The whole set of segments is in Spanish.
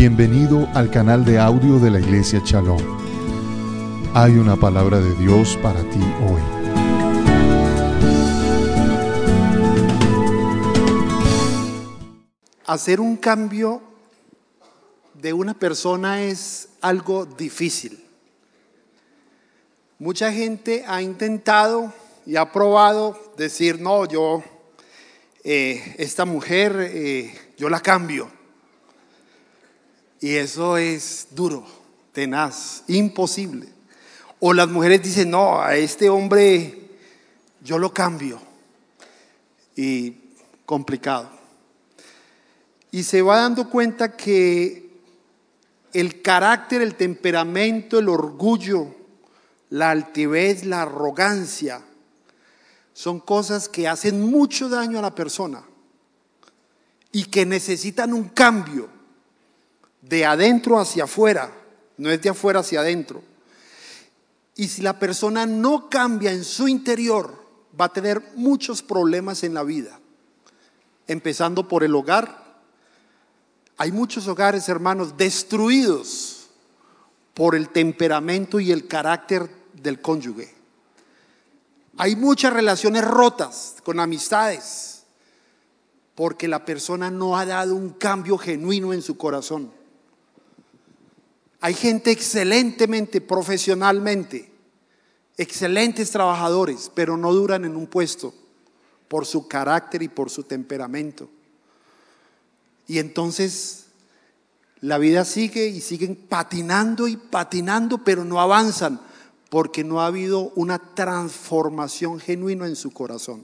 Bienvenido al canal de audio de la Iglesia Shalom. Hay una palabra de Dios para ti hoy. Hacer un cambio de una persona es algo difícil. Mucha gente ha intentado y ha probado decir, no, esta mujer, yo la cambio. Y eso es duro, tenaz, imposible. O las mujeres dicen, no, a este hombre yo lo cambio. Y complicado. Y se va dando cuenta que el carácter, el temperamento, el orgullo, la altivez, la arrogancia, son cosas que hacen mucho daño a la persona y que necesitan un cambio de adentro hacia afuera, no es de afuera hacia adentro. Y si la persona no cambia en su interior, va a tener muchos problemas en la vida, empezando por el hogar. Hay muchos hogares, hermanos, destruidos por el temperamento y el carácter del cónyuge. Hay muchas relaciones rotas con amistades porque la persona no ha dado un cambio genuino en su corazón. Hay gente excelentemente, profesionalmente, excelentes trabajadores, pero no duran en un puesto por su carácter y por su temperamento. Y entonces la vida sigue y siguen patinando y patinando, pero no avanzan porque no ha habido una transformación genuina en su corazón.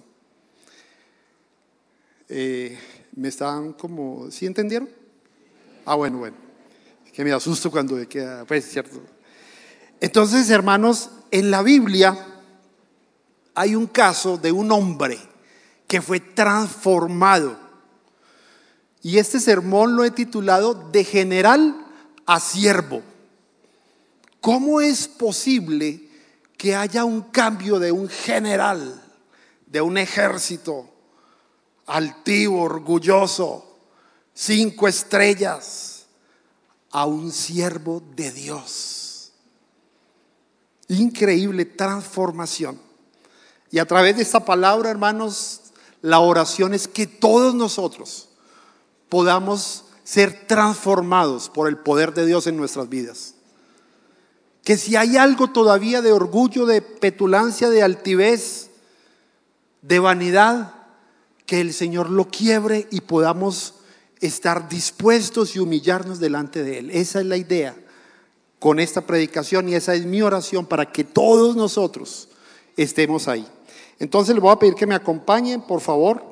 ¿Me están como, sí entendieron? Bueno. Que me asusto cuando me queda, pues, cierto. Entonces, hermanos, en la Biblia hay un caso de un hombre que fue transformado. Y este sermón lo he titulado De general a siervo. ¿Cómo es posible que haya un cambio de un general, de un ejército altivo, orgulloso, 5 estrellas, a un siervo de Dios? Increíble transformación. Y a través de esta palabra, hermanos, la oración es que todos nosotros podamos ser transformados por el poder de Dios en nuestras vidas. Que si hay algo todavía de orgullo, de petulancia, de altivez, de vanidad, que el Señor lo quiebre y podamos estar dispuestos y humillarnos delante de Él. Esa es la idea con esta predicación y esa es mi oración para que todos nosotros estemos ahí. Entonces les voy a pedir que me acompañen, por favor,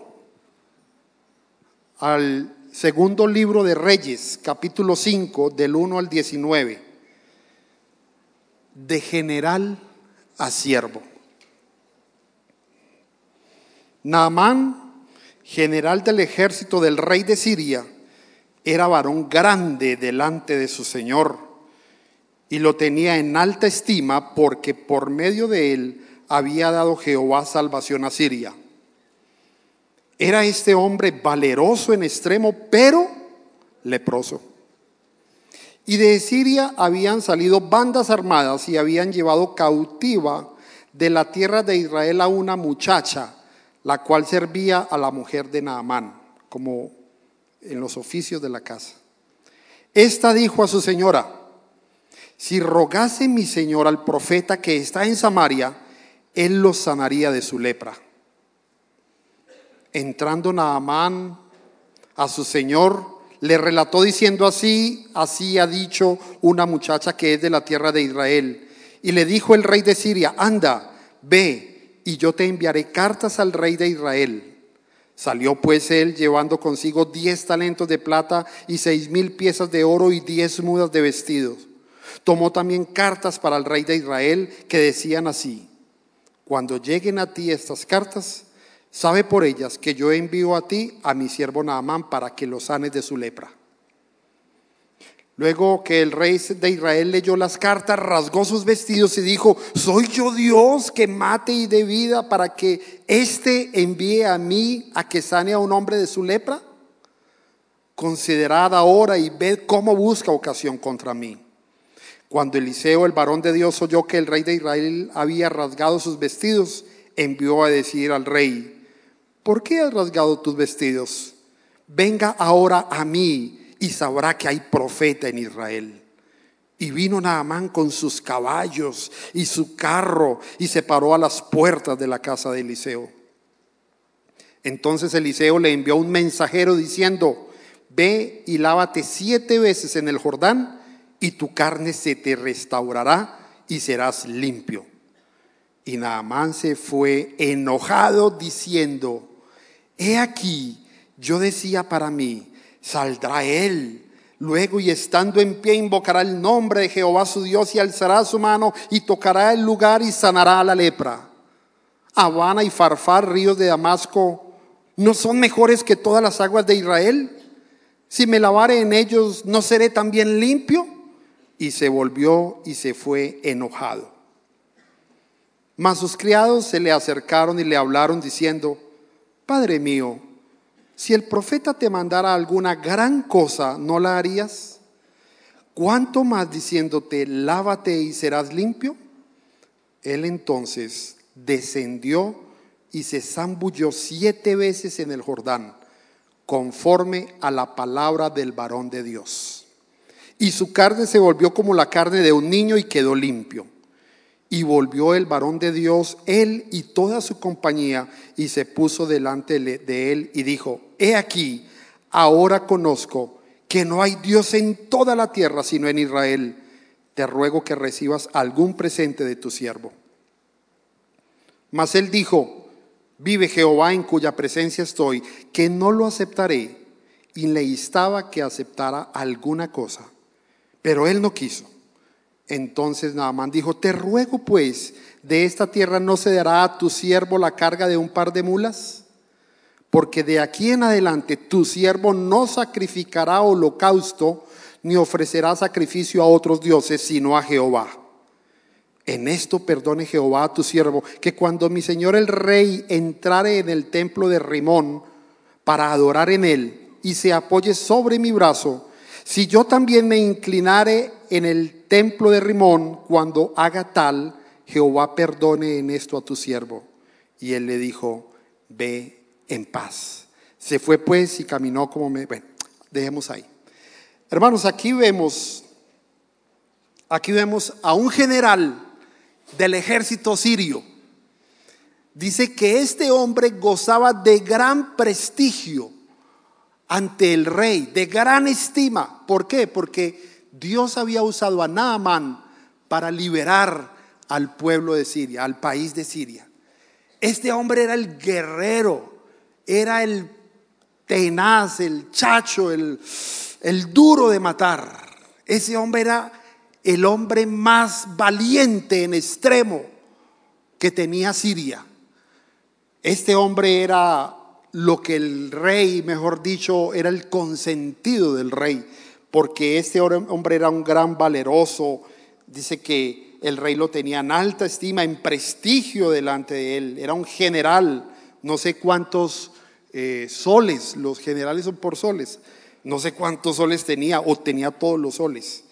al segundo libro de Reyes, capítulo 5, del 1 al 19. De general a siervo. Naamán, general del ejército del rey de Siria, era varón grande delante de su señor y lo tenía en alta estima porque por medio de él había dado Jehová salvación a Siria. Era este hombre valeroso en extremo, pero leproso. Y de Siria habían salido bandas armadas y habían llevado cautiva de la tierra de Israel a una muchacha, la cual servía a la mujer de Naamán, como en los oficios de la casa. Esta dijo a su señora: si rogase mi señor al profeta que está en Samaria, él lo sanaría de su lepra. Entrando Naamán a su señor, le relató diciendo: así ha dicho una muchacha que es de la tierra de Israel. Y le dijo el rey de Siria: anda, ve, y yo te enviaré cartas al rey de Israel. Salió pues él llevando consigo 10 talentos de plata y 6,000 piezas de oro y 10 mudas de vestidos. Tomó también cartas para el rey de Israel que decían así: cuando lleguen a ti estas cartas, sabe por ellas que yo envío a ti a mi siervo Naamán para que lo sanes de su lepra. Luego que el rey de Israel leyó las cartas, rasgó sus vestidos y dijo: ¿soy yo Dios que mate y dé vida para que éste envíe a mí a que sane a un hombre de su lepra? considerad ahora y ved cómo busca ocasión contra mí. Cuando Eliseo, el varón de Dios, oyó que el rey de Israel había rasgado sus vestidos, envió a decir al rey: ¿por qué has rasgado tus vestidos? Venga ahora a mí y sabrá que hay profeta en Israel. Y vino Naamán con sus caballos y su carro y se paró a las puertas de la casa de Eliseo. Entonces Eliseo le envió un mensajero diciendo: ve y lávate 7 veces en el Jordán y tu carne se te restaurará y serás limpio. Y Naamán se fue enojado diciendo: he aquí, yo decía para mí, saldrá él luego y estando en pie invocará el nombre de Jehová su Dios y alzará su mano y tocará el lugar y sanará la lepra. Habana y Farfar, ríos de Damasco, ¿no son mejores que todas las aguas de Israel? Si me lavare en ellos, ¿no seré también limpio? Y se volvió y se fue enojado. Mas sus criados se le acercaron y le hablaron diciendo: Padre mío, si el profeta te mandara alguna gran cosa, ¿no la harías? ¿Cuánto más diciéndote: lávate y serás limpio? Él entonces descendió y se zambulló 7 veces en el Jordán, conforme a la palabra del varón de Dios. Y su carne se volvió como la carne de un niño y quedó limpio. Y volvió el varón de Dios, él y toda su compañía, y se puso delante de él y dijo: he aquí, ahora conozco que no hay Dios en toda la tierra sino en Israel. Te ruego que recibas algún presente de tu siervo. Mas él dijo: vive Jehová en cuya presencia estoy, que no lo aceptaré. Y le instaba que aceptara alguna cosa, pero él no quiso. Entonces Naamán dijo: te ruego pues, de esta tierra no se dará a tu siervo la carga de un par de mulas, porque de aquí en adelante tu siervo no sacrificará holocausto ni ofrecerá sacrificio a otros dioses, sino a Jehová. En esto perdone Jehová a tu siervo, que cuando mi señor el rey entrare en el templo de Rimón para adorar en él y se apoye sobre mi brazo, si yo también me inclinare en el templo de Rimón cuando haga tal, Jehová perdone en esto a tu siervo. Y él le dijo: ve en paz. Se fue pues y caminó como bueno, dejemos ahí. Hermanos, aquí vemos a un general del ejército sirio. Dice que este hombre gozaba de gran prestigio ante el rey, de gran estima. ¿Por qué? Porque Dios había usado a Naamán para liberar al pueblo de Siria, al país de Siria. Este hombre era el guerrero, era el tenaz, el chacho, el duro de matar. Ese hombre era el hombre más valiente en extremo que tenía Siria. Este hombre era lo que el rey, mejor dicho, era el consentido del rey, porque este hombre era un gran valeroso. Dice que el rey lo tenía en alta estima, en prestigio delante de él. Era un general, no sé cuántos soles, los generales son por soles, no sé cuántos soles tenía, o tenía todos los soles.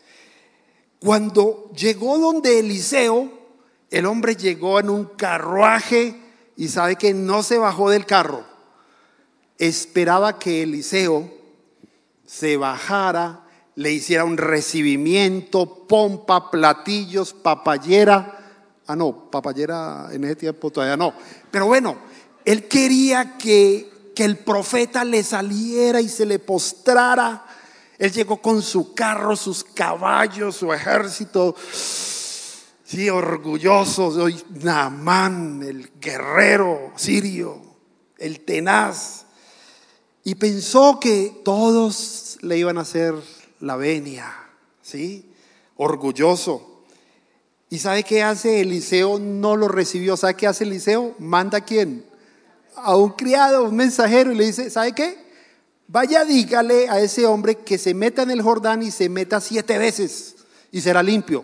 Cuando llegó donde Eliseo, el hombre llegó en un carruaje y sabe que no se bajó del carro. Esperaba que Eliseo se bajara, le hiciera un recibimiento, pompa, platillos, papayera. Papayera en ese tiempo todavía no. Pero bueno, él quería que el profeta le saliera y se le postrara. Él llegó con su carro, sus caballos, su ejército, sí, orgulloso. Soy Naamán, el guerrero sirio, el tenaz. Y pensó que todos le iban a hacer la venia, ¿sí? Orgulloso. ¿Y sabe qué hace Eliseo? No lo recibió. ¿Sabe qué hace Eliseo? Manda ¿a quién? A un criado, un mensajero, y le dice: ¿sabe qué? Vaya, dígale a ese hombre que se meta en el Jordán y se meta 7 veces y será limpio.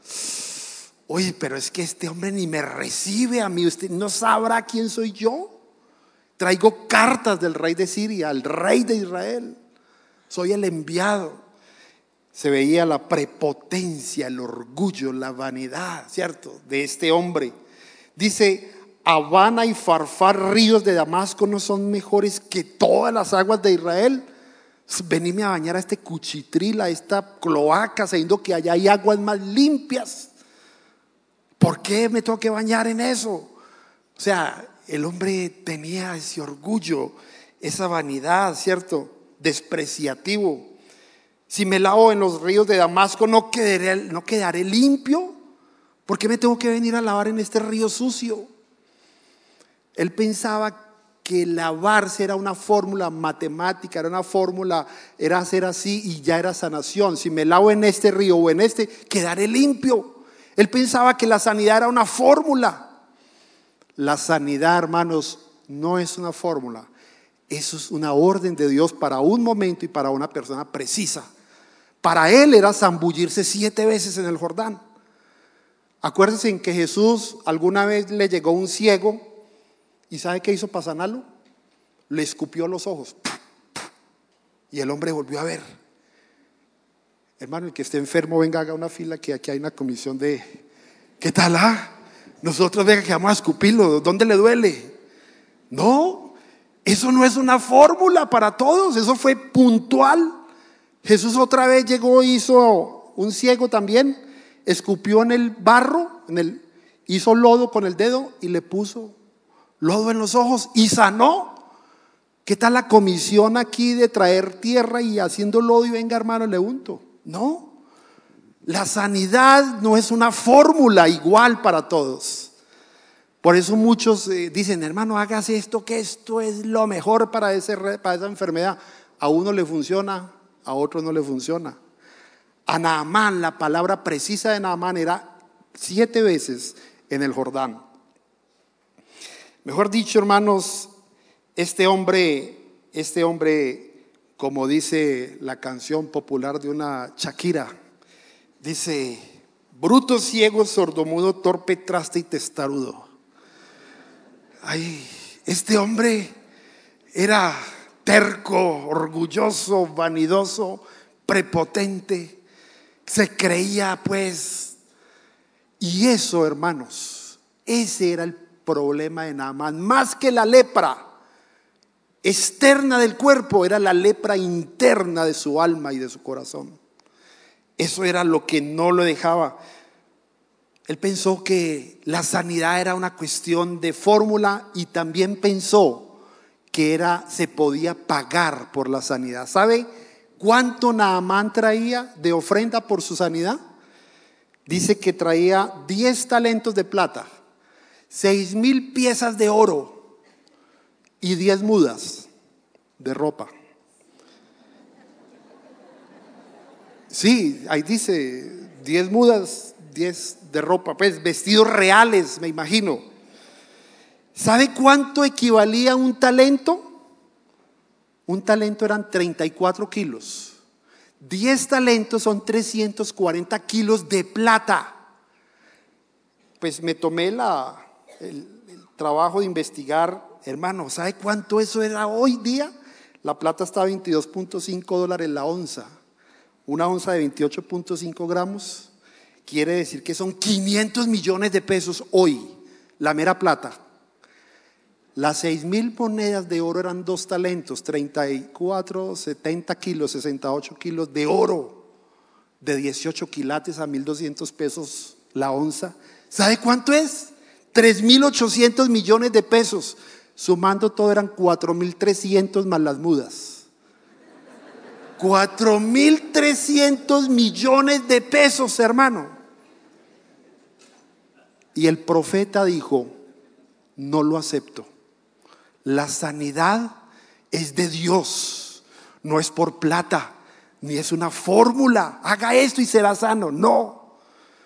Oye, pero es que este hombre ni me recibe a mí. ¿Usted no sabrá quién soy yo? Traigo cartas del rey de Siria, al rey de Israel. soy el enviado. Se veía la prepotencia, el orgullo, la vanidad, ¿cierto?, de este hombre. Dice: Habana y Farfar, ríos de Damasco, no son mejores que todas las aguas de Israel. Venime a bañar a este Cuchitril, a esta cloaca, sabiendo que allá hay aguas más limpias. ¿Por qué me tengo que bañar en eso? O sea, el hombre tenía ese orgullo, esa vanidad, ¿cierto?, despreciativo. Si me lavo en los ríos de Damasco, no quedaré limpio. ¿Por qué me tengo que venir a lavar en este río sucio? Él pensaba que lavarse era una fórmula matemática, era una fórmula, era hacer así y ya era sanación. Si me lavo en este río o en este, quedaré limpio. Él pensaba que la sanidad era una fórmula. La sanidad, hermanos, no es una fórmula. Eso es una orden de Dios para un momento y para una persona precisa. Para él era zambullirse 7 veces en el Jordán. Acuérdense en que Jesús alguna vez le llegó un ciego, ¿y sabe qué hizo para sanarlo? Le escupió los ojos y el hombre volvió a ver. Hermano, el que esté enfermo, venga, haga una fila, que aquí hay una comisión de ¿qué tal? Nosotros, venga, que vamos a escupirlo. ¿Dónde le duele? No, eso no es una fórmula para todos, eso fue puntual. Jesús otra vez llegó, hizo un ciego también, escupió en el barro, hizo lodo con el dedo y le puso lodo en los ojos y sanó. ¿Qué tal la comisión aquí de traer tierra y haciendo lodo y venga, hermano, le unto? No, la sanidad no es una fórmula igual para todos. Por eso muchos dicen: hermano, hágase esto, que esto es lo mejor para esa enfermedad. A uno le funciona, a otro no le funciona. A Naamán, la palabra precisa de Naamán era 7 veces en el Jordán. Mejor dicho, hermanos, este hombre, como dice la canción popular de una Shakira, dice: bruto, ciego, sordomudo, torpe, traste y testarudo. Ay, este hombre era terco, orgulloso, vanidoso, prepotente, se creía pues. Y eso, hermanos, ese era el problema de Naamán. Más que la lepra externa del cuerpo, era la lepra interna de su alma y de su corazón. Eso era lo que no lo dejaba. Él pensó que la sanidad era una cuestión de fórmula y también pensó que se podía pagar por la sanidad. ¿Sabe cuánto Naamán traía de ofrenda por su sanidad? Dice que traía 10 talentos de plata, 6,000 piezas de oro y 10 mudas de ropa. Sí, ahí dice 10 mudas, 10 de ropa, pues vestidos reales, me imagino. ¿Sabe cuánto equivalía un talento? Un talento eran 34 kilos. 10 talentos son 340 kilos de plata. Pues me tomé el trabajo de investigar, hermano. ¿Sabe cuánto eso era hoy día? La plata está a $22.5 la onza. Una onza de 28.5 gramos quiere decir que son 500 millones de pesos hoy, la mera plata. Las 6,000 monedas de oro eran 2 talentos, 34, 70 kilos, 68 kilos de oro, de 18 quilates a 1,200 pesos la onza. ¿Sabe cuánto es? 3,800 millones de pesos. Sumando todo eran 4,300 más las mudas. 4,300 millones de pesos, hermano. Y el profeta dijo: no lo acepto. La sanidad es de Dios, no es por plata, ni es una fórmula. Haga esto y será sano. No,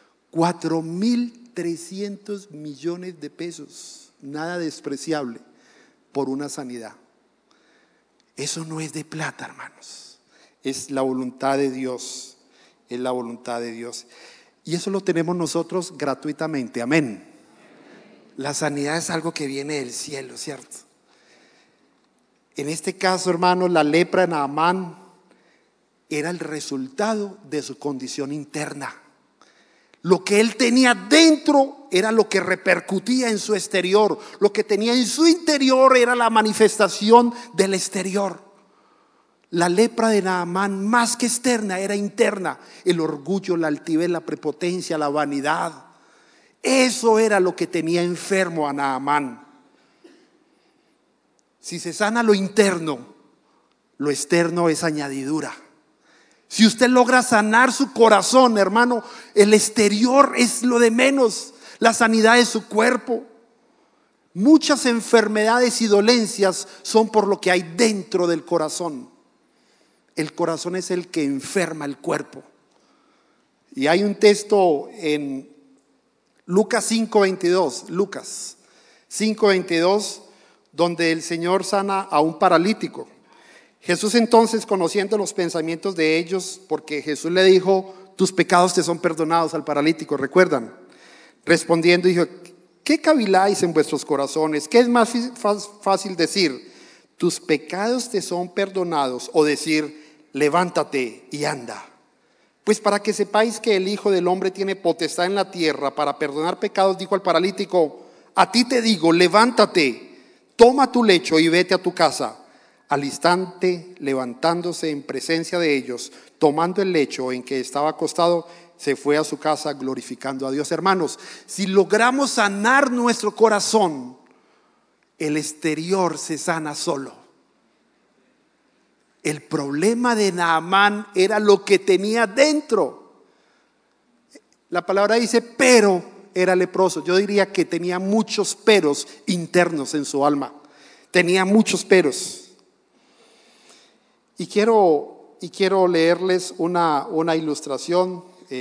4,300 millones de pesos, nada despreciable por una sanidad. Eso no es de plata, hermanos. Es la voluntad de Dios. Es la voluntad de Dios. Y eso lo tenemos nosotros gratuitamente. Amén. La sanidad es algo que viene del cielo, ¿cierto? En este caso, hermanos, la lepra de Naamán era el resultado de su condición interna. Lo que él tenía dentro era lo que repercutía en su exterior. Lo que tenía en su interior era la manifestación del exterior. La lepra de Naamán, más que externa, era interna. El orgullo, la altivez, la prepotencia, la vanidad. Eso era lo que tenía enfermo a Naamán. Si se sana lo interno, lo externo es añadidura. Si usted logra sanar su corazón, hermano, el exterior es lo de menos. La sanidad de su cuerpo. Muchas enfermedades y dolencias son por lo que hay dentro del corazón. El corazón es el que enferma el cuerpo. Y hay un texto en Lucas 5:22, donde el Señor sana a un paralítico. Jesús entonces, conociendo los pensamientos de ellos, porque Jesús le dijo: tus pecados te son perdonados, al paralítico, ¿recuerdan? Respondiendo dijo: ¿qué caviláis en vuestros corazones? ¿Qué es más fácil decir: tus pecados te son perdonados, o decir: levántate y anda? Pues para que sepáis que el Hijo del Hombre tiene potestad en la tierra para perdonar pecados, dijo al paralítico: a ti te digo, levántate, toma tu lecho y vete a tu casa. Al instante, levantándose en presencia de ellos, tomando el lecho en que estaba acostado, se fue a su casa glorificando a Dios. Hermanos, si logramos sanar nuestro corazón, el exterior se sana solo. El problema de Naamán era lo que tenía dentro. La palabra dice: pero era leproso. Yo diría que tenía muchos peros internos en su alma. Tenía muchos peros. Y quiero leerles una ilustración.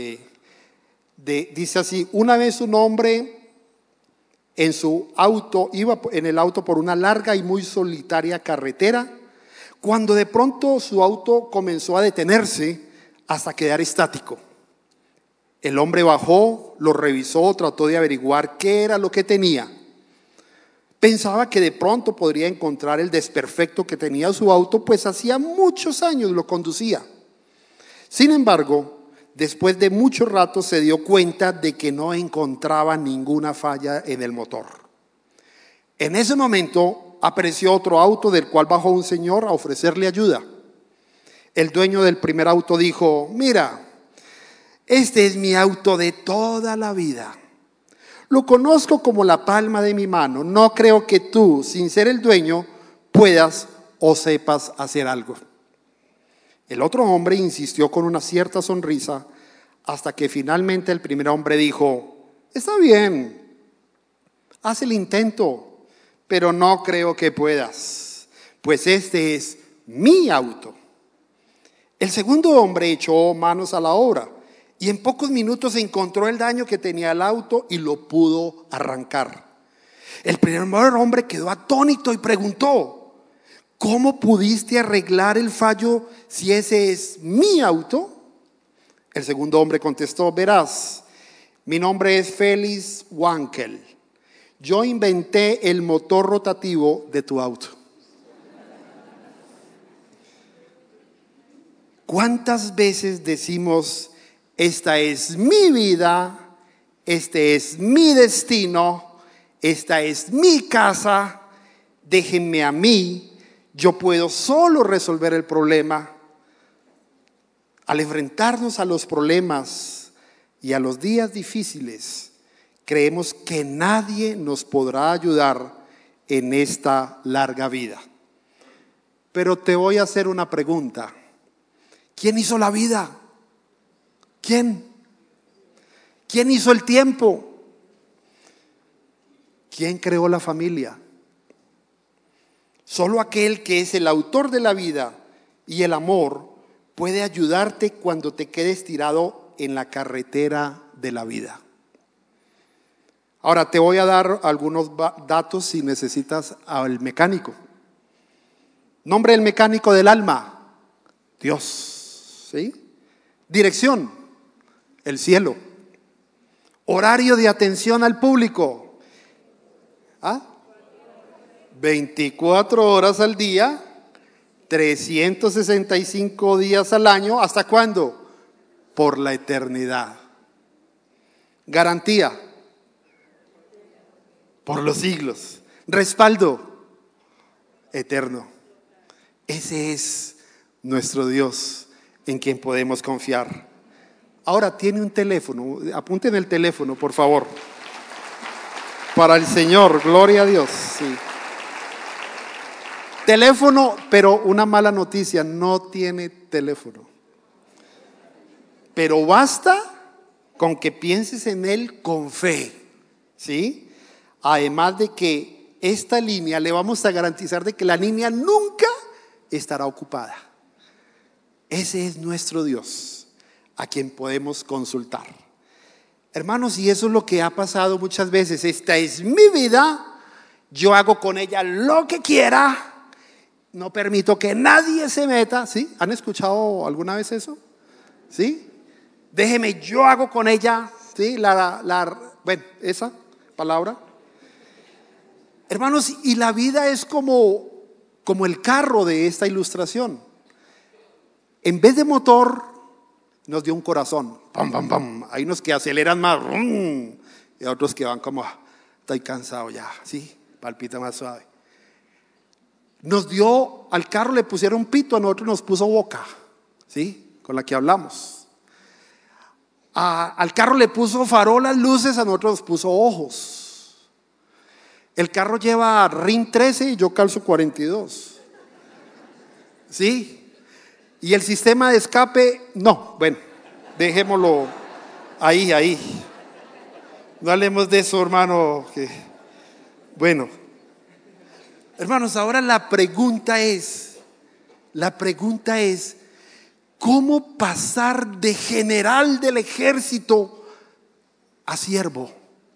Dice así: una vez un hombre en su auto, iba en el auto por una larga y muy solitaria carretera, cuando de pronto su auto comenzó a detenerse hasta quedar estático. El hombre bajó, lo revisó, trató de averiguar qué era lo que tenía. Pensaba que de pronto podría encontrar el desperfecto que tenía su auto, pues hacía muchos años lo conducía. Sin embargo, después de mucho rato se dio cuenta de que no encontraba ninguna falla en el motor. En ese momento apareció otro auto, del cual bajó un señor a ofrecerle ayuda. El dueño del primer auto dijo: mira, este es mi auto de toda la vida. Lo conozco como la palma de mi mano. No creo que tú, sin ser el dueño, puedas o sepas hacer algo. El otro hombre insistió con una cierta sonrisa, hasta que finalmente el primer hombre dijo: está bien, haz el intento, pero no creo que puedas, pues este es mi auto. El segundo hombre echó manos a la obra y en pocos minutos encontró el daño que tenía el auto y lo pudo arrancar. El primer hombre quedó atónito y preguntó: ¿cómo pudiste arreglar el fallo si ese es mi auto? El segundo hombre contestó: verás, mi nombre es Félix Wankel. Yo inventé el motor rotativo de tu auto. ¿Cuántas veces decimos: esta es mi vida, este es mi destino, esta es mi casa, déjenme a mí, yo puedo solo resolver el problema? Al enfrentarnos a los problemas y a los días difíciles, creemos que nadie nos podrá ayudar en esta larga vida. Pero te voy a hacer una pregunta: ¿quién hizo la vida? ¿Quién? ¿Quién hizo el tiempo? ¿Quién creó la familia? Solo aquel que es el autor de la vida y el amor puede ayudarte cuando te quedes tirado en la carretera de la vida. Ahora te voy a dar algunos datos si necesitas al mecánico. Nombre del mecánico del alma: Dios. ¿Sí? Dirección: el cielo. Horario de atención al público: 24 horas al día, 365 días al año. ¿Hasta cuándo? Por la eternidad. Garantía. Por los siglos. Respaldo eterno. Ese es nuestro Dios en quien podemos confiar. Ahora tiene un teléfono. Apunten el teléfono, por favor. Para el Señor, gloria a Dios. Sí. Teléfono, pero una mala noticia, no tiene teléfono. Pero basta con que pienses en Él con fe, ¿sí? Además de que esta línea le vamos a garantizar de que la línea nunca estará ocupada. Ese es nuestro Dios, a quien podemos consultar. Hermanos, y eso es lo que ha pasado muchas veces. Esta es mi vida, yo hago con ella lo que quiera. No permito que nadie se meta. ¿Sí? ¿Han escuchado alguna vez eso? ¿Sí? Déjeme, yo hago con ella. ¿Sí? Bueno, esa palabra. Hermanos, y la vida es como el carro de esta ilustración. En vez de motor, nos dio un corazón. Pam, pam, pam. Hay unos que aceleran más. Y otros que van como, estoy cansado ya. ¿Sí? Palpita más suave. Nos dio, al carro le pusieron pito, a nosotros nos puso boca, ¿sí? Con la que hablamos. Al carro le puso farolas, luces, a nosotros nos puso ojos. El carro lleva RIN 13 y yo calzo 42, ¿sí? Y el sistema de escape, no, bueno, dejémoslo ahí. No hablemos de eso, hermano. Bueno. Hermanos, ahora la pregunta es, ¿cómo pasar de general del ejército a siervo?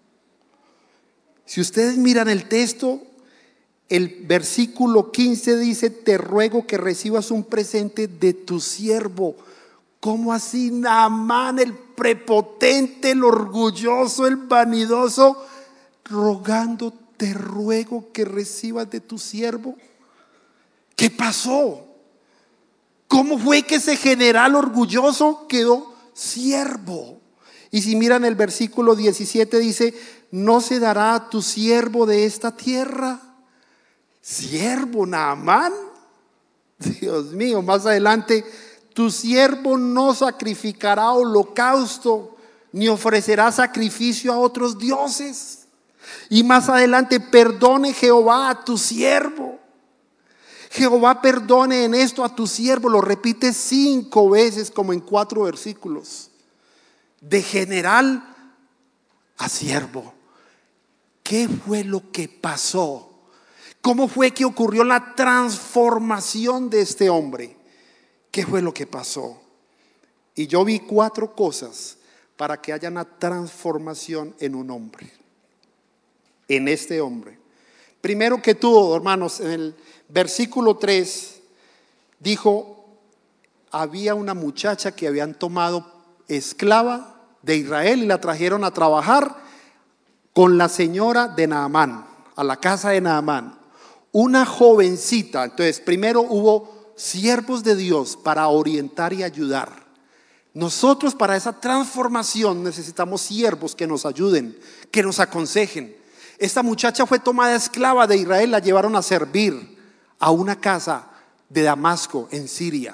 Si ustedes miran el texto, el versículo 15 dice: te ruego que recibas un presente de tu siervo. ¿Cómo así? Naamán, el prepotente, el orgulloso, el vanidoso, rogando: te ruego que recibas de tu siervo. ¿Qué pasó? ¿Cómo fue que ese general orgulloso quedó siervo? Y si miran el versículo 17 dice: no se dará a tu siervo de esta tierra. Siervo, Naamán. Dios mío, más adelante: tu siervo no sacrificará holocausto, ni ofrecerá sacrificio a otros dioses. Y más adelante: perdone Jehová a tu siervo. Jehová perdone en esto a tu siervo. Lo repite 5 veces, como en 4 versículos. De general a siervo. ¿Qué fue lo que pasó? ¿Cómo fue que ocurrió la transformación de este hombre? ¿Qué fue lo que pasó? Y yo vi 4 cosas para que haya una transformación en un hombre. En este hombre. Primero que todo, hermanos, en el versículo 3 dijo: había una muchacha que habían tomado esclava de Israel y la trajeron a trabajar con la señora de Naamán, a la casa de Naamán. Una jovencita. Entonces, primero hubo siervos de Dios para orientar y ayudar. Nosotros, para esa transformación, necesitamos siervos que nos ayuden, que nos aconsejen. Esta muchacha fue tomada esclava de Israel, la llevaron a servir a una casa de Damasco, en Siria.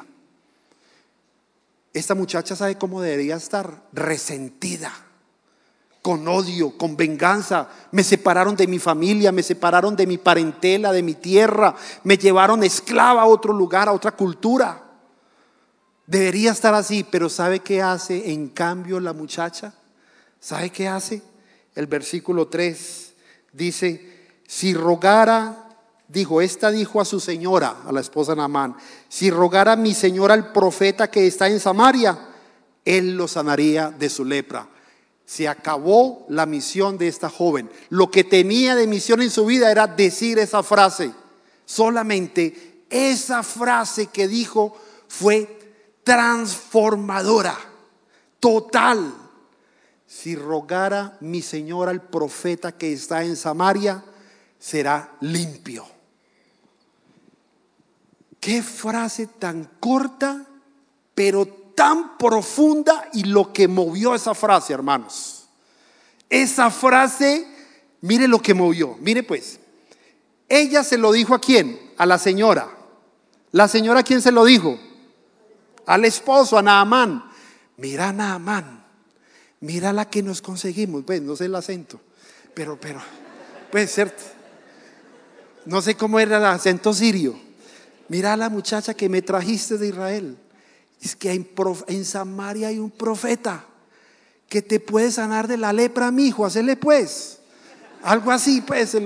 Esta muchacha, ¿sabe cómo debería estar? Resentida, con odio, con venganza. Me separaron de mi familia, me separaron de mi parentela, de mi tierra, me llevaron esclava a otro lugar, a otra cultura. Debería estar así, pero ¿sabe qué hace en cambio la muchacha? ¿Sabe qué hace? El versículo 3 dice: si rogara, dijo a su señora, a la esposa de Naamán: si rogara mi señora al profeta que está en Samaria, él lo sanaría de su lepra. Se acabó la misión de esta joven. Lo que tenía de misión en su vida era decir esa frase. Solamente esa frase que dijo fue transformadora, total. Si rogara mi señor al profeta que está en Samaria, será limpio. Qué frase tan corta, pero tan profunda, y lo que movió esa frase, hermanos. Esa frase, mire lo que movió. Mire pues, ella se lo dijo ¿a quién? A la señora. ¿La señora a quién se lo dijo? Al esposo, a Naamán. Mira, Naamán, mira la que nos conseguimos. Pues no sé el acento, pero puede ser. No sé cómo era el acento sirio. Mira a la muchacha que me trajiste de Israel. Es que en Samaria hay un profeta que te puede sanar de la lepra, mijo. Hacele pues algo así, pues.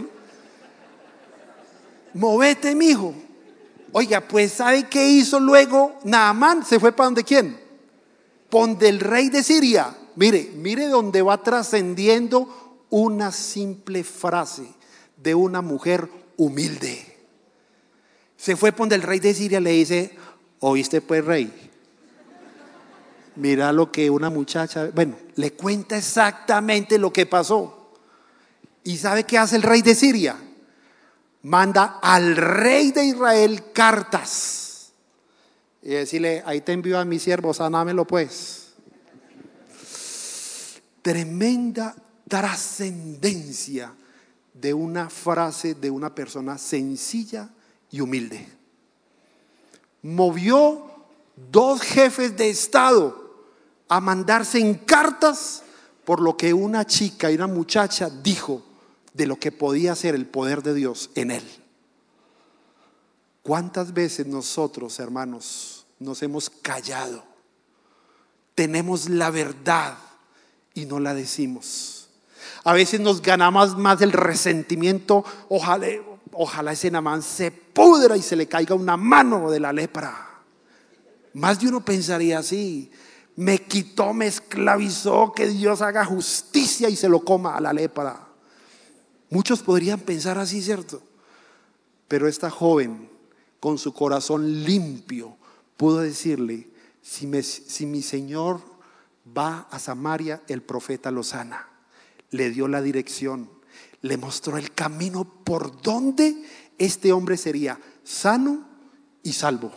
Movete, mijo. Oiga, pues ¿sabe qué hizo luego Naamán? Se fue para donde ¿quién? Donde el rey de Siria. Mire dónde va trascendiendo una simple frase de una mujer humilde. Se fue donde el rey de Siria, le dice: ¿oíste pues, rey? Mira lo que una muchacha, bueno, le cuenta exactamente lo que pasó. ¿Y sabe qué hace el rey de Siria? Manda al rey de Israel cartas y decirle: ahí te envío a mi siervo, sanámelo pues. Tremenda trascendencia de una frase de una persona sencilla y humilde. Movió 2 jefes de estado a mandarse en cartas por lo que una chica y una muchacha dijo de lo que podía ser el poder de Dios en él. ¿Cuántas veces nosotros, hermanos, nos hemos callado? Tenemos la verdad y no la decimos. A veces nos ganamos más el resentimiento. Ojalá ese Naamán se pudra y se le caiga una mano de la lepra. Más de uno pensaría así: me quitó, me esclavizó, que Dios haga justicia y se lo coma a la lepra. Muchos podrían pensar así, ¿cierto? Pero esta joven, con su corazón limpio, pudo decirle: si mi Señor va a Samaria, el profeta lo sana. Le dio la dirección, le mostró el camino por donde este hombre sería sano y salvo.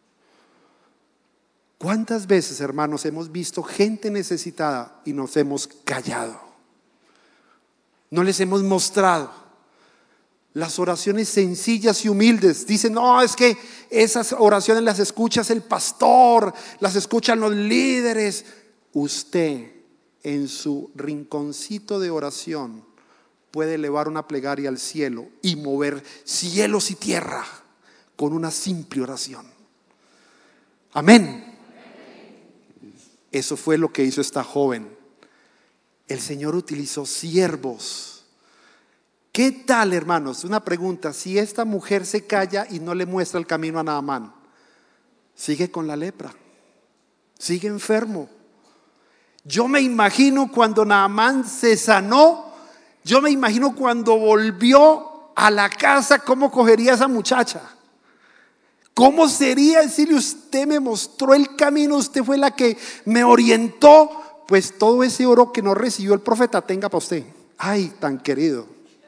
¿Cuántas veces, hermanos, hemos visto gente necesitada y nos hemos callado? No les hemos mostrado. Las oraciones sencillas y humildes dicen: no, es que esas oraciones las escucha el pastor, las escuchan los líderes. Usted, en su rinconcito de oración, puede elevar una plegaria al cielo y mover cielos y tierra con una simple oración. Amén. Eso fue lo que hizo esta joven. El Señor utilizó siervos. ¿Qué tal, hermanos? Una pregunta: si esta mujer se calla y no le muestra el camino a Naamán, sigue con la lepra, sigue enfermo. Yo me imagino cuando Naamán se sanó, yo me imagino cuando volvió a la casa, cómo cogería a esa muchacha. ¿Cómo sería decirle: usted me mostró el camino, usted fue la que me orientó? Pues todo ese oro que no recibió el profeta, tenga para usted. Ay, tan querido.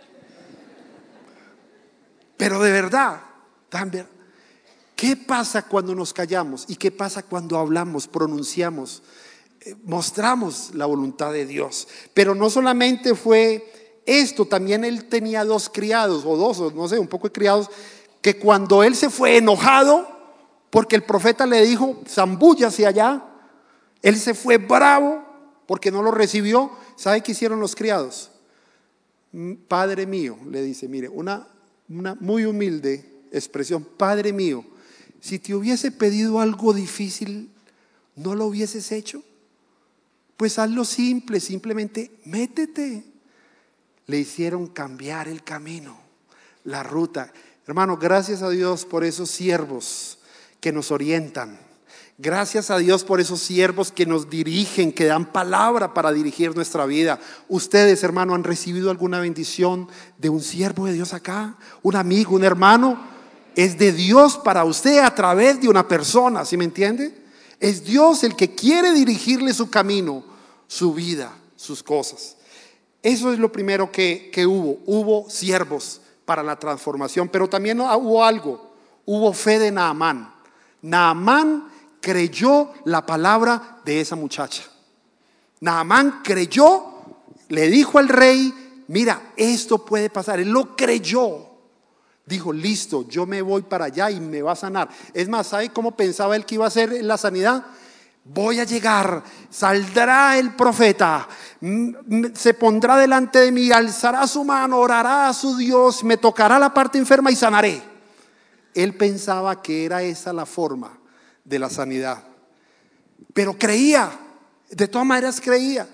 Pero de verdad, ¿qué pasa cuando nos callamos? ¿Y qué pasa cuando hablamos, pronunciamos, mostramos la voluntad de Dios? Pero no solamente fue esto, también él tenía 2 criados, o 2, no sé, un poco de criados, que cuando él se fue enojado porque el profeta le dijo: zambúllase allá, él se fue bravo porque no lo recibió. ¿Sabe qué hicieron los criados? Padre mío, le dice, mire, una muy humilde expresión: Padre mío, si te hubiese pedido algo difícil, ¿no lo hubieses hecho? Pues hazlo simple, simplemente métete. Le hicieron cambiar el camino, la ruta. Hermano, gracias a Dios por esos siervos que nos orientan. Gracias a Dios por esos siervos que nos dirigen, que dan palabra para dirigir nuestra vida. Ustedes, hermano, ¿han recibido alguna bendición de un siervo de Dios acá? Un amigo, un hermano. Es de Dios para usted a través de una persona, ¿sí me entiende? Es Dios el que quiere dirigirle su camino, su vida, sus cosas. Eso es lo primero que hubo. Hubo siervos para la transformación, pero también hubo algo. hubo fe de Naamán. Naamán creyó la palabra de esa muchacha. Naamán creyó, le dijo al rey: mira, esto puede pasar. Él lo creyó. Dijo: listo, yo me voy para allá y me va a sanar. Es más, ¿sabe cómo pensaba él que iba a hacer la sanidad? Voy a llegar, saldrá el profeta, se pondrá delante de mí, alzará su mano, orará a su Dios, me tocará la parte enferma y sanaré. Él pensaba que era esa la forma de la sanidad, pero creía, de todas maneras creía,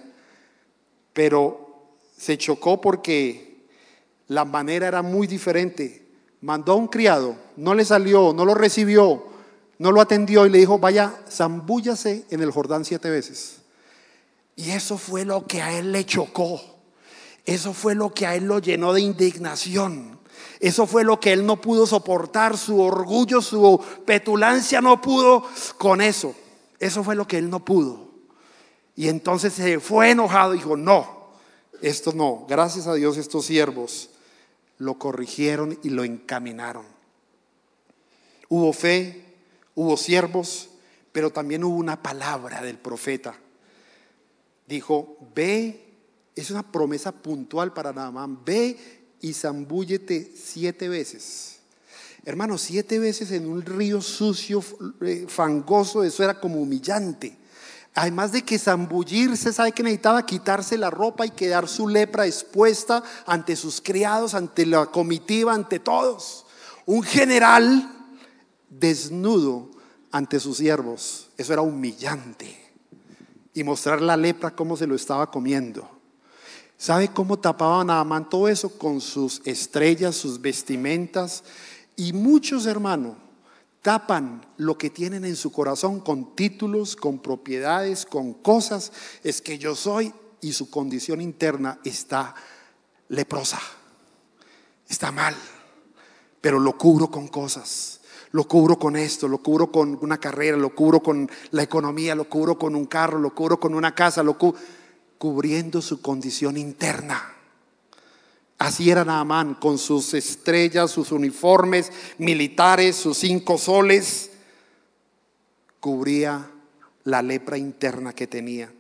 pero se chocó porque la manera era muy diferente. Mandó a un criado, no le salió, no lo recibió, no lo atendió y le dijo: vaya, zambúllase en el Jordán 7 veces. Y eso fue lo que a él le chocó. Eso fue lo que a él lo llenó de indignación. Eso fue lo que él no pudo soportar. Su orgullo, su petulancia no pudo con eso. Eso fue lo que él no pudo. Y entonces se fue enojado y dijo: no, esto no. Gracias a Dios estos siervos lo corrigieron y lo encaminaron. Hubo fe, hubo siervos, pero también hubo una palabra del profeta. Dijo: ve, es una promesa puntual para Naamán: ve y zambúllete 7 veces. Hermano, 7 veces en un río sucio, fangoso, eso era como humillante. Además de que zambullirse, ¿sabe que necesitaba? Quitarse la ropa y quedar su lepra expuesta ante sus criados, ante la comitiva, ante todos. Un general desnudo ante sus siervos, eso era humillante. Y mostrar la lepra, cómo se lo estaba comiendo. ¿Sabe cómo tapaba Naamán todo eso? Con sus estrellas, sus vestimentas. Y muchos, hermanos, tapan lo que tienen en su corazón con títulos, con propiedades, con cosas. Es que yo soy, y su condición interna está leprosa, está mal, pero lo cubro con cosas. Lo cubro con esto, lo cubro con una carrera, lo cubro con la economía, lo cubro con un carro, lo cubro con una casa, cubriendo su condición interna. Así era Naamán, con sus estrellas, sus uniformes militares, sus 5 soles, cubría la lepra interna que tenía.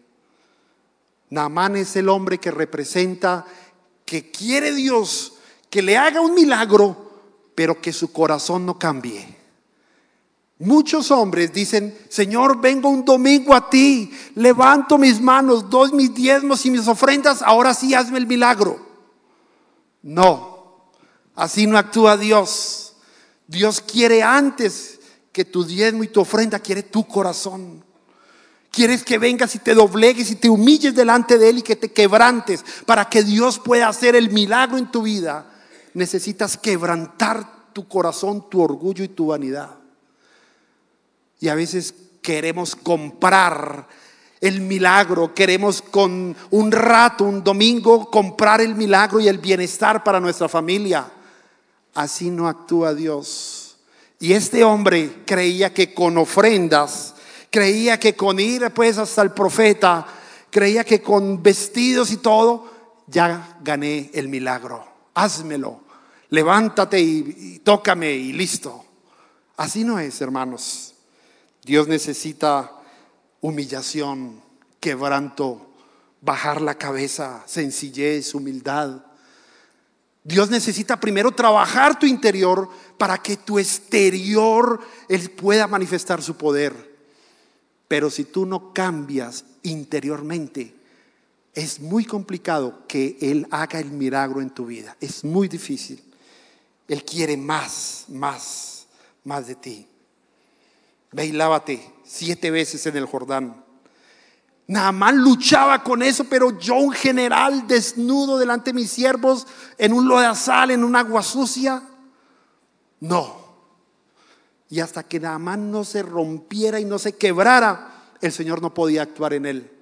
Naamán es el hombre que representa que quiere Dios que le haga un milagro, pero que su corazón no cambie. Muchos hombres dicen: Señor, vengo un domingo a ti, levanto mis manos, doy mis diezmos y mis ofrendas, ahora sí hazme el milagro. No, así no actúa Dios. Dios quiere, antes que tu diezmo y tu ofrenda, quiere tu corazón. Quieres que vengas y te doblegues y te humilles delante de Él y que te quebrantes para que Dios pueda hacer el milagro en tu vida. Necesitas quebrantar tu corazón, tu orgullo y tu vanidad. Y a veces queremos comprar el milagro, queremos con un rato, un domingo, comprar el milagro y el bienestar para nuestra familia. Así no actúa Dios. Y este hombre creía que con ofrendas, creía que con ir pues hasta el profeta, creía que con vestidos y todo, ya gané el milagro. Házmelo, levántate y tócame y listo. Así no es, hermanos. Dios necesita humillación, quebranto, bajar la cabeza, sencillez, humildad. Dios necesita primero trabajar tu interior para que tu exterior Él pueda manifestar su poder. Pero si tú no cambias interiormente, es muy complicado que Él haga el milagro en tu vida. Es muy difícil. Él quiere más de ti. Ve y lávate 7 veces en el Jordán. Naamán luchaba con eso, pero yo, un general desnudo delante de mis siervos, en un lodazal, en un agua sucia, no. Y hasta que Naamán no se rompiera y no se quebrara, el Señor no podía actuar en él.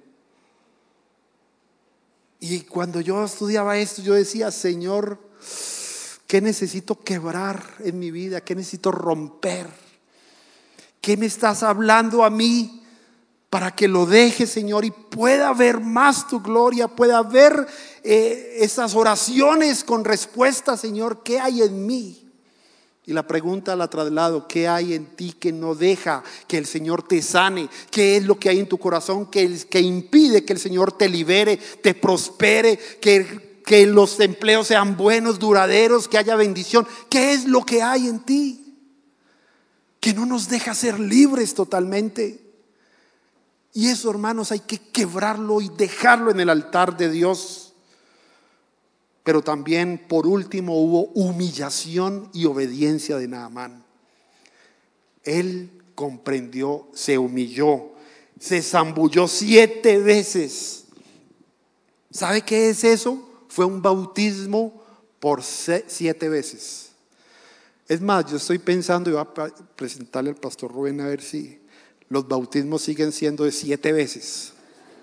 Y cuando yo estudiaba esto, yo decía: Señor, ¿qué necesito quebrar en mi vida? ¿Qué necesito romper? ¿Qué me estás hablando a mí para que lo deje, Señor, y pueda ver más tu gloria, pueda ver esas oraciones con respuesta, Señor? ¿Qué hay en mí? Y la pregunta la traslado: ¿qué hay en ti que no deja que el Señor te sane? ¿Qué es lo que hay en tu corazón que impide que el Señor te libere, te prospere, que los empleos sean buenos, duraderos, que haya bendición? ¿Qué es lo que hay en ti que no nos deja ser libres totalmente? Y eso, hermanos, hay que quebrarlo y dejarlo en el altar de Dios. Pero también, por último, hubo humillación y obediencia de Naamán. Él comprendió, se humilló, se zambulló 7 veces. ¿Sabe qué es eso? Fue un bautismo por 7 veces. Es más, yo estoy pensando, y voy a presentarle al pastor Rubén a ver si los bautismos siguen siendo de 7 veces.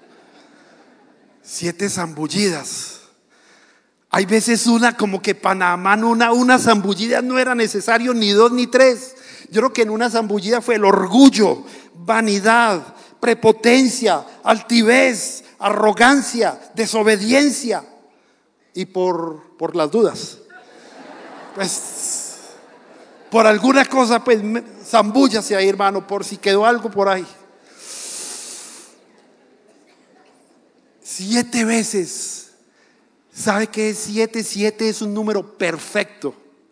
7 zambullidas. Hay veces como que para Naamán una zambullida no era necesario ni 2 ni 3. Yo creo que en una zambullida fue el orgullo, vanidad, prepotencia, altivez, arrogancia, desobediencia. Y por las dudas, pues por alguna cosa, pues zambúllase ahí, hermano, por si quedó algo por ahí. 7 veces. ¿Sabe qué es 7? 7 es un número perfecto.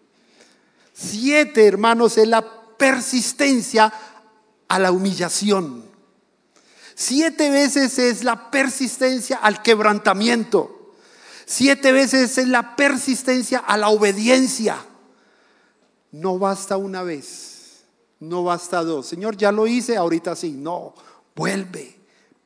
7, hermanos, es la persistencia a la humillación. 7 veces es la persistencia al quebrantamiento. 7 veces es la persistencia a la obediencia. No basta una vez, no basta 2. Señor, ya lo hice, ahorita sí. No, vuelve.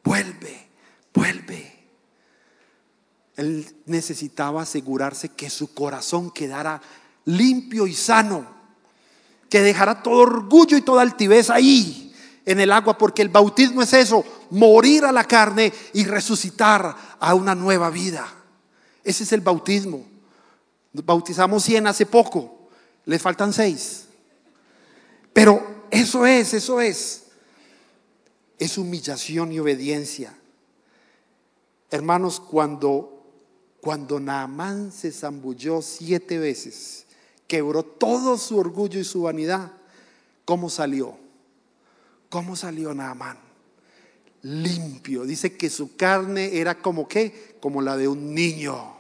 Él necesitaba asegurarse que su corazón quedara limpio y sano, que dejara todo orgullo y toda altivez ahí en el agua, porque el bautismo es eso: morir a la carne y resucitar a una nueva vida. Ese es el bautismo. Bautizamos 100 hace poco, les faltan 6. Pero eso es humillación y obediencia. Hermanos, cuando Naamán se zambulló 7 veces, quebró todo su orgullo y su vanidad, ¿cómo salió? ¿Cómo salió Naamán? Limpio. Dice que su carne era como ¿qué? Como la de un niño.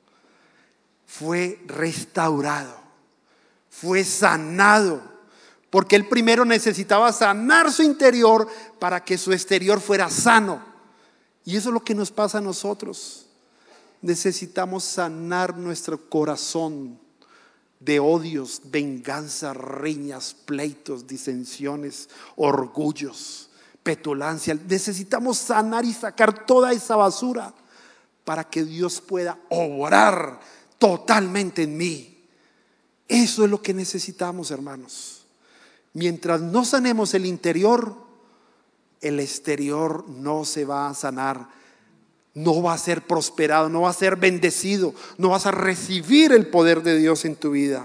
Fue restaurado, fue sanado, porque él primero necesitaba sanar su interior para que su exterior fuera sano. Y eso es lo que nos pasa a nosotros. Necesitamos sanar nuestro corazón de odios, venganzas, riñas, pleitos, disensiones, orgullos, petulancia. Necesitamos sanar y sacar toda esa basura para que Dios pueda obrar totalmente en mí. Eso es lo que necesitamos, hermanos. Mientras no sanemos el interior, el exterior no se va a sanar. No va a ser prosperado, no va a ser bendecido, no vas a recibir el poder de Dios en tu vida.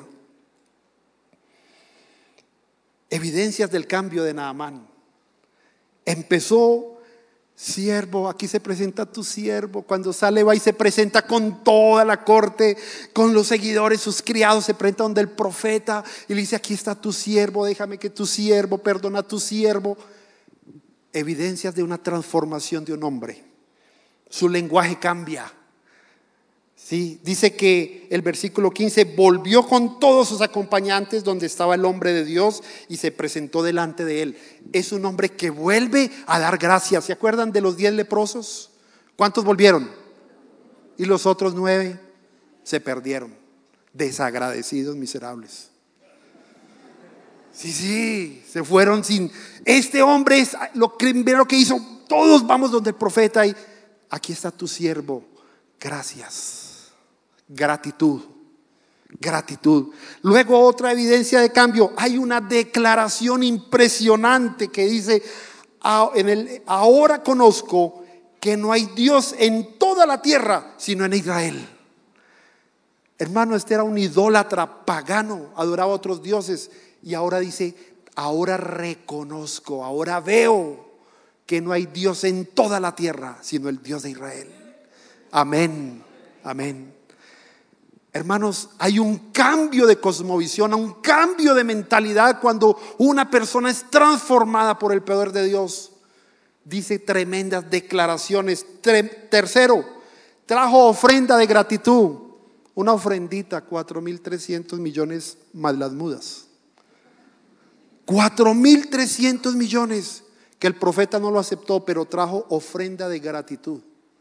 Evidencias del cambio de Naamán. Empezó: siervo, aquí se presenta tu siervo. Cuando sale, va y se presenta con toda la corte, con los seguidores, sus criados. Se presenta donde el profeta y le dice: aquí está tu siervo, déjame que tu siervo, perdona a tu siervo. Evidencias de una transformación de un hombre. Su lenguaje cambia. Sí, dice que el versículo 15: volvió con todos sus acompañantes donde estaba el hombre de Dios y se presentó delante de él. Es un hombre que vuelve a dar gracias. ¿Se acuerdan de los 10 leprosos? ¿Cuántos volvieron? Y los otros 9 se perdieron. Desagradecidos, miserables. Sí, se fueron sin. Este hombre es lo primero que hizo. Todos vamos donde el profeta y: aquí está tu siervo, gracias. Gratitud. Luego, otra evidencia de cambio: hay una declaración impresionante que dice: ahora conozco que no hay Dios en toda la tierra sino en Israel. Hermano, este era un idólatra pagano, adoraba a otros dioses, y ahora dice: ahora reconozco, ahora veo que no hay Dios en toda la tierra sino el Dios de Israel. Amén. Hermanos, hay un cambio de cosmovisión, un cambio de mentalidad cuando una persona es transformada por el poder de Dios. Dice tremendas declaraciones. Tercero, trajo ofrenda de gratitud. Una ofrendita, 4.300 millones más las mudas. 4.300 millones que el profeta no lo aceptó, pero trajo ofrenda de gratitud.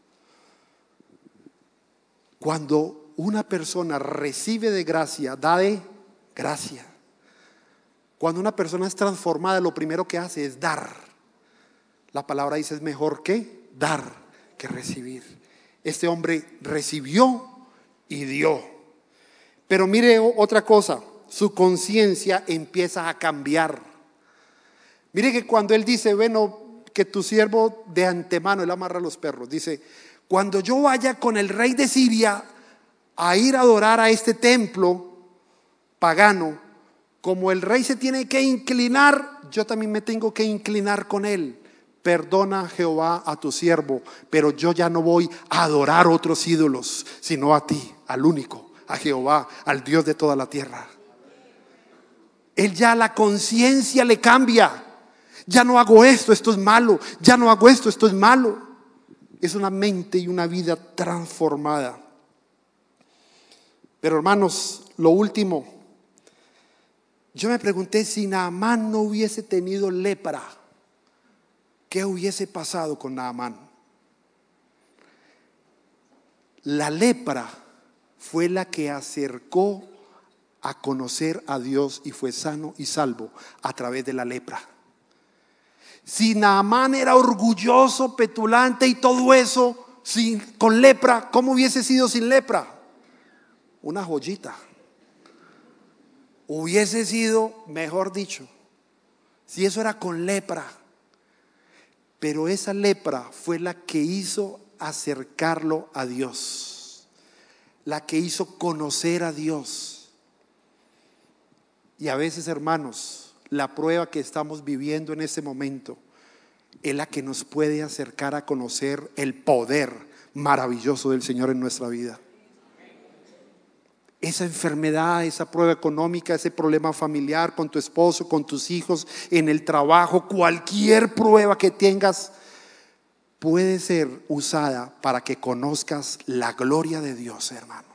Cuando una persona recibe de gracia, da de gracia. Cuando una persona es transformada, lo primero que hace es dar. La palabra dice: es mejor que dar que recibir. Este hombre recibió y dio. Pero mire otra cosa, su conciencia empieza a cambiar. Mire que cuando él dice: bueno, que tu siervo de antemano, él amarra a los perros, dice: cuando yo vaya con el rey de Siria a ir a adorar a este templo pagano, como el rey se tiene que inclinar, yo también me tengo que inclinar con él. Perdona, Jehová, a tu siervo, pero yo ya no voy a adorar otros ídolos, sino a ti, al único, a Jehová, al Dios de toda la tierra. Él ya, la conciencia le cambia. Ya no hago esto, esto es malo. Ya no hago esto, esto es malo. Es una mente y una vida transformada. Pero hermanos, lo último, yo me pregunté: si Naamán no hubiese tenido lepra, ¿qué hubiese pasado con Naamán? La lepra fue la que acercó a conocer a Dios y fue sano y salvo a través de la lepra. Si Naamán era orgulloso, petulante y todo eso, con lepra, ¿cómo hubiese sido sin lepra? Una joyita. Hubiese sido, mejor dicho, si eso era con lepra. Pero esa lepra fue la que hizo acercarlo a Dios, la que hizo conocer a Dios. Y a veces, hermanos, la prueba que estamos viviendo en ese momento es la que nos puede acercar a conocer el poder maravilloso del Señor en nuestra vida. Esa enfermedad, esa prueba económica, ese problema familiar con tu esposo, con tus hijos, en el trabajo, cualquier prueba que tengas puede ser usada para que conozcas la gloria de Dios, hermano.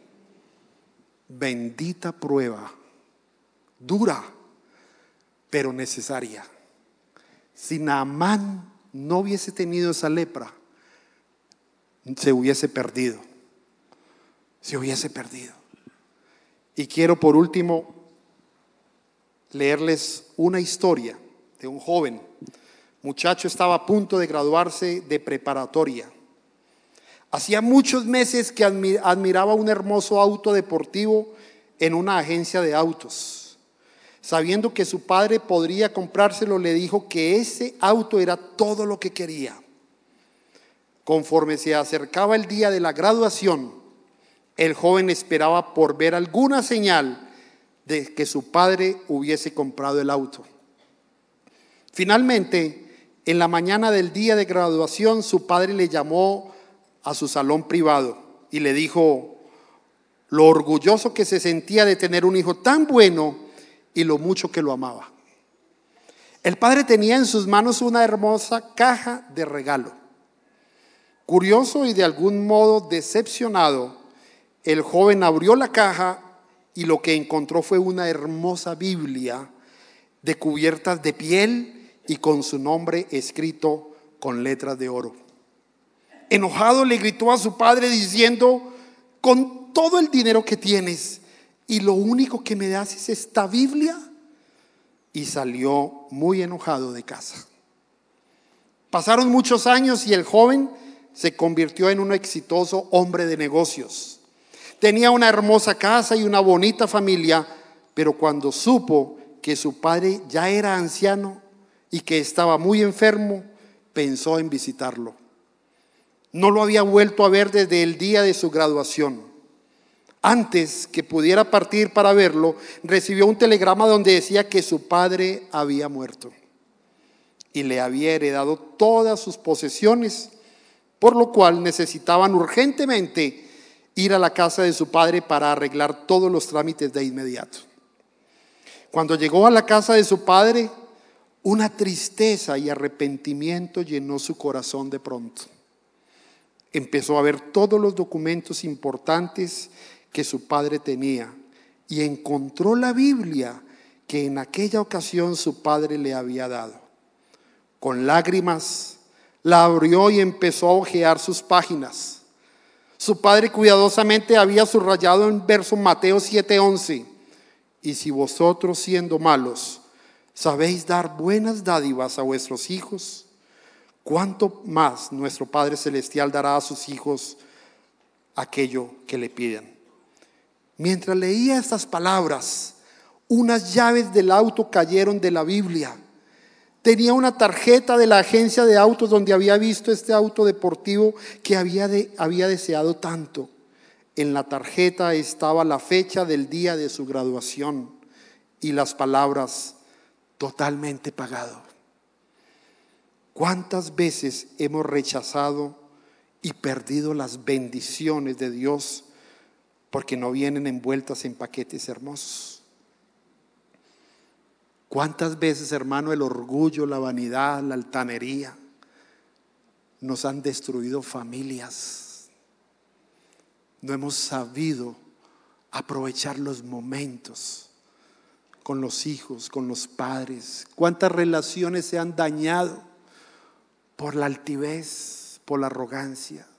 Bendita prueba, dura, pero necesaria. Si Naamán no hubiese tenido esa lepra, se hubiese perdido. Se hubiese perdido. Y quiero por último leerles una historia de un joven. Muchacho estaba a punto de graduarse de preparatoria. Hacía muchos meses que admiraba un hermoso auto deportivo en una agencia de autos. Sabiendo que su padre podría comprárselo, le dijo que ese auto era todo lo que quería. Conforme se acercaba el día de la graduación, el joven esperaba por ver alguna señal de que su padre hubiese comprado el auto. Finalmente, en la mañana del día de graduación, su padre le llamó a su salón privado y le dijo lo orgulloso que se sentía de tener un hijo tan bueno y lo mucho que lo amaba. El padre tenía en sus manos una hermosa caja de regalo. Curioso y de algún modo decepcionado, el joven abrió la caja y lo que encontró fue una hermosa Biblia de cubiertas de piel y con su nombre escrito con letras de oro. Enojado le gritó a su padre diciendo: con todo el dinero que tienes y lo único que me das es esta Biblia. Y salió muy enojado de casa. Pasaron muchos años y el joven se convirtió en un exitoso hombre de negocios. Tenía una hermosa casa y una bonita familia, pero cuando supo que su padre ya era anciano y que estaba muy enfermo, pensó en visitarlo. No lo había vuelto a ver desde el día de su graduación. Antes que pudiera partir para verlo, recibió un telegrama donde decía que su padre había muerto y le había heredado todas sus posesiones, por lo cual necesitaban urgentemente ir a la casa de su padre para arreglar todos los trámites de inmediato. Cuando llegó a la casa de su padre, una tristeza y arrepentimiento llenó su corazón de pronto. Empezó a ver todos los documentos importantes que su padre tenía y encontró la Biblia que en aquella ocasión su padre le había dado. Con lágrimas la abrió y empezó a hojear sus páginas. Su padre cuidadosamente había subrayado en verso Mateo 7:11: y si vosotros, siendo malos, sabéis dar buenas dádivas a vuestros hijos, ¿cuánto más nuestro Padre Celestial dará a sus hijos aquello que le piden? Mientras leía estas palabras, unas llaves del auto cayeron de la Biblia. Tenía una tarjeta de la agencia de autos donde había visto este auto deportivo que había deseado tanto. En la tarjeta estaba la fecha del día de su graduación y las palabras: totalmente pagado. ¿Cuántas veces hemos rechazado y perdido las bendiciones de Dios porque no vienen envueltas en paquetes hermosos? ¿Cuántas veces, hermano, el orgullo, la vanidad, la altanería nos han destruido familias? No hemos sabido aprovechar los momentos con los hijos, con los padres. ¿Cuántas relaciones se han dañado por la altivez, por la arrogancia?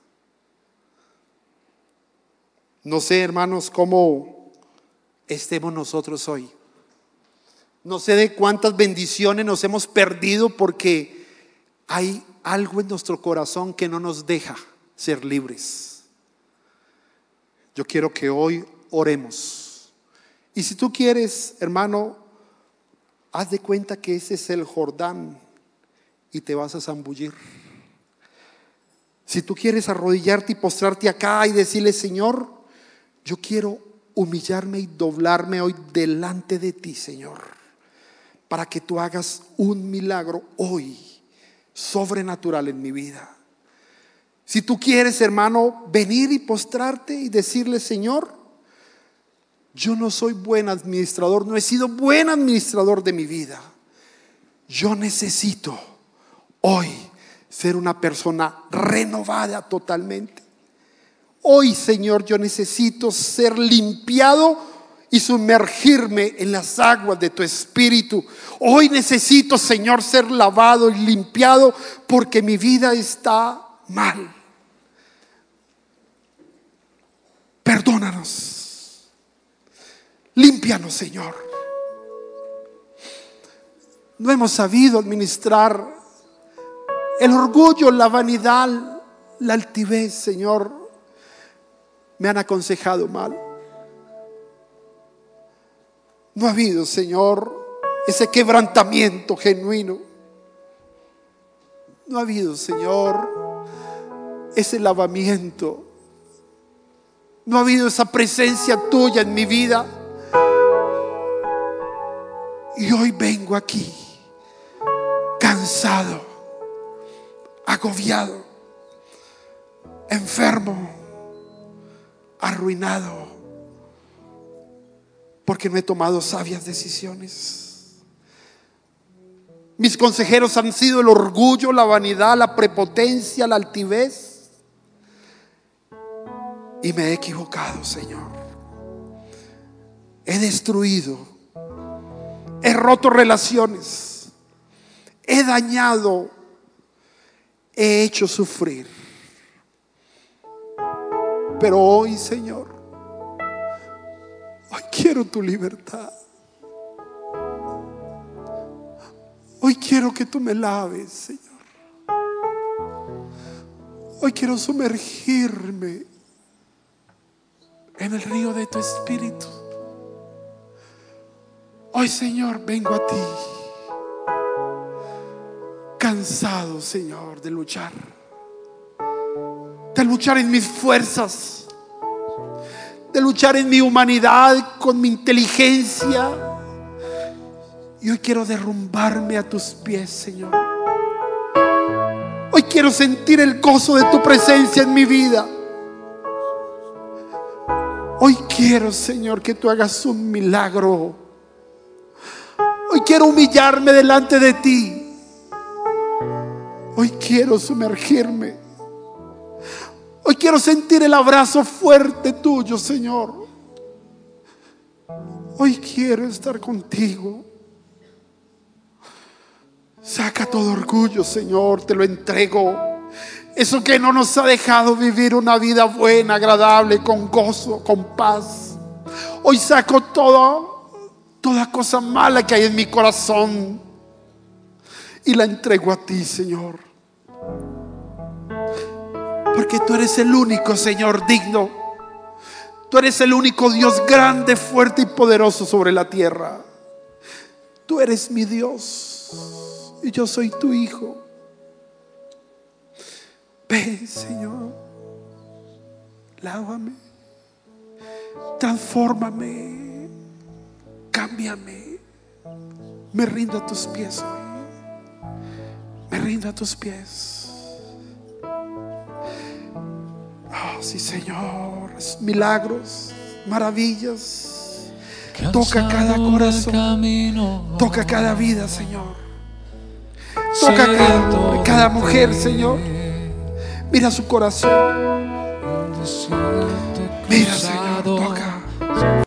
No sé, hermanos, cómo estemos nosotros hoy. No sé de cuántas bendiciones nos hemos perdido porque hay algo en nuestro corazón que no nos deja ser libres. Yo quiero que hoy oremos. Y si tú quieres, hermano, haz de cuenta que ese es el Jordán y te vas a zambullir. Si tú quieres arrodillarte y postrarte acá y decirle: Señor, yo quiero humillarme y doblarme hoy delante de ti, Señor, para que tú hagas un milagro hoy sobrenatural en mi vida. Si tú quieres, hermano, venir y postrarte y decirle: Señor, yo no soy buen administrador, no he sido buen administrador de mi vida. Yo necesito hoy ser una persona renovada totalmente. Hoy, Señor, yo necesito ser limpiado y sumergirme en las aguas de tu Espíritu. Hoy necesito, Señor, ser lavado y limpiado porque mi vida está mal. Perdónanos, límpianos, Señor. No hemos sabido administrar el orgullo, la vanidad, la altivez, Señor. Me han aconsejado mal. No ha habido, Señor, ese quebrantamiento genuino. No ha habido, Señor, ese lavamiento. No ha habido esa presencia tuya en mi vida. Y hoy vengo aquí cansado, agobiado, enfermo, arruinado, porque no he tomado sabias decisiones. Mis consejeros han sido el orgullo, la vanidad, la prepotencia, la altivez, y me he equivocado, Señor. He destruido, he roto relaciones, he dañado, he hecho sufrir. Pero hoy, Señor, hoy quiero tu libertad. Hoy quiero que tú me laves, Señor. Hoy quiero sumergirme en el río de tu Espíritu. Hoy, Señor, vengo a ti cansado, Señor, de luchar en mis fuerzas, de luchar en mi humanidad, con mi inteligencia. Y hoy quiero derrumbarme a tus pies, Señor. Hoy quiero sentir el gozo de tu presencia en mi vida. Hoy quiero, Señor, que tú hagas un milagro. Hoy quiero humillarme delante de ti. Hoy quiero sumergirme. Hoy quiero sentir el abrazo fuerte tuyo, Señor. Hoy quiero estar contigo. Saca todo orgullo, Señor, te lo entrego. Eso que no nos ha dejado vivir una vida buena, agradable, con gozo, con paz. Hoy saco toda cosa mala que hay en mi corazón y la entrego a ti, Señor. Porque tú eres el único, Señor, digno. Tú eres el único Dios grande, fuerte y poderoso sobre la tierra. Tú eres mi Dios y yo soy tu hijo. Ven, Señor, lávame, transfórmame, cámbiame. Me rindo a tus pies hoy. Me rindo a tus pies. Oh, sí, Señor, milagros, maravillas. Toca cada corazón, toca cada vida, Señor. Toca cada mujer, Señor. Mira su corazón. Mira, Señor, toca.